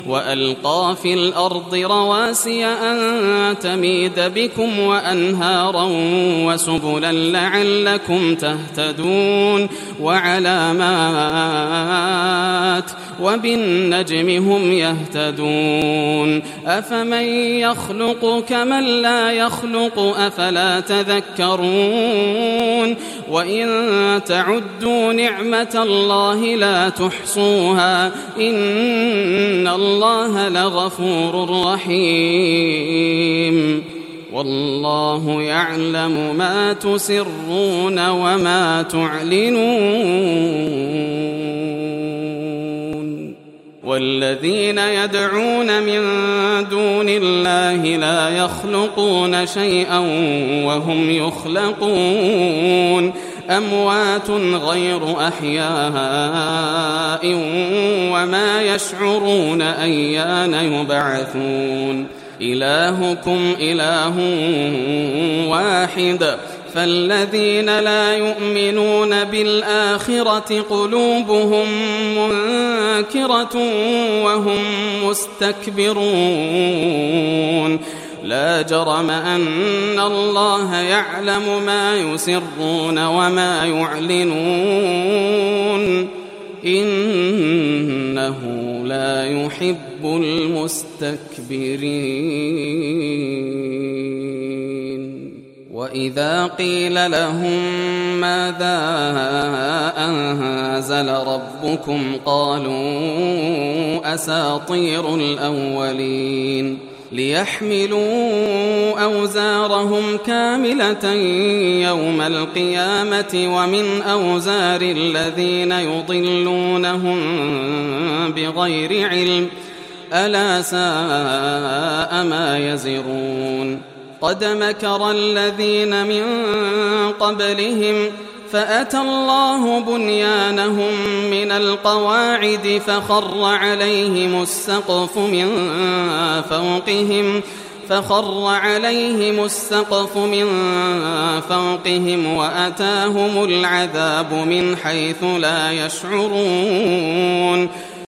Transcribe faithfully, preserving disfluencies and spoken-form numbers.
وألقى في الأرض رواسي أن تميد بكم وأنهارا وسبلا لعلكم تهتدون وعلامات وبالنجم هم يهتدون أفمن يخلق كمن لا يخلق أفلا تذكرون وإن تعدوا نعمة الله لا تحصوها إن الله لغفور رحيم والله يعلم ما تسرون وما تعلنون والذين يدعون من دون الله لا يخلقون شيئا وهم يخلقون أموات غير أحياء وما يشعرون أيان يبعثون إلهكم إله واحد فالذين لا يؤمنون بالآخرة قلوبهم منكرة وهم مستكبرون لا جرم أن الله يعلم ما يسرون وما يعلنون إنه لا يحب المستكبرين وإذا قيل لهم ماذا أنزل ربكم قالوا أساطير الأولين ليحملوا أوزارهم كاملة يوم القيامة ومن أوزار الذين يضلونهم بغير علم ألا ساء ما يزرون قد مكر الذين من قبلهم فأتى الله بنيانهم من القواعد فخر عليهم السقف من فوقهم فخر عليهم السقف من فوقهم وأتاهم العذاب من حيث لا يشعرون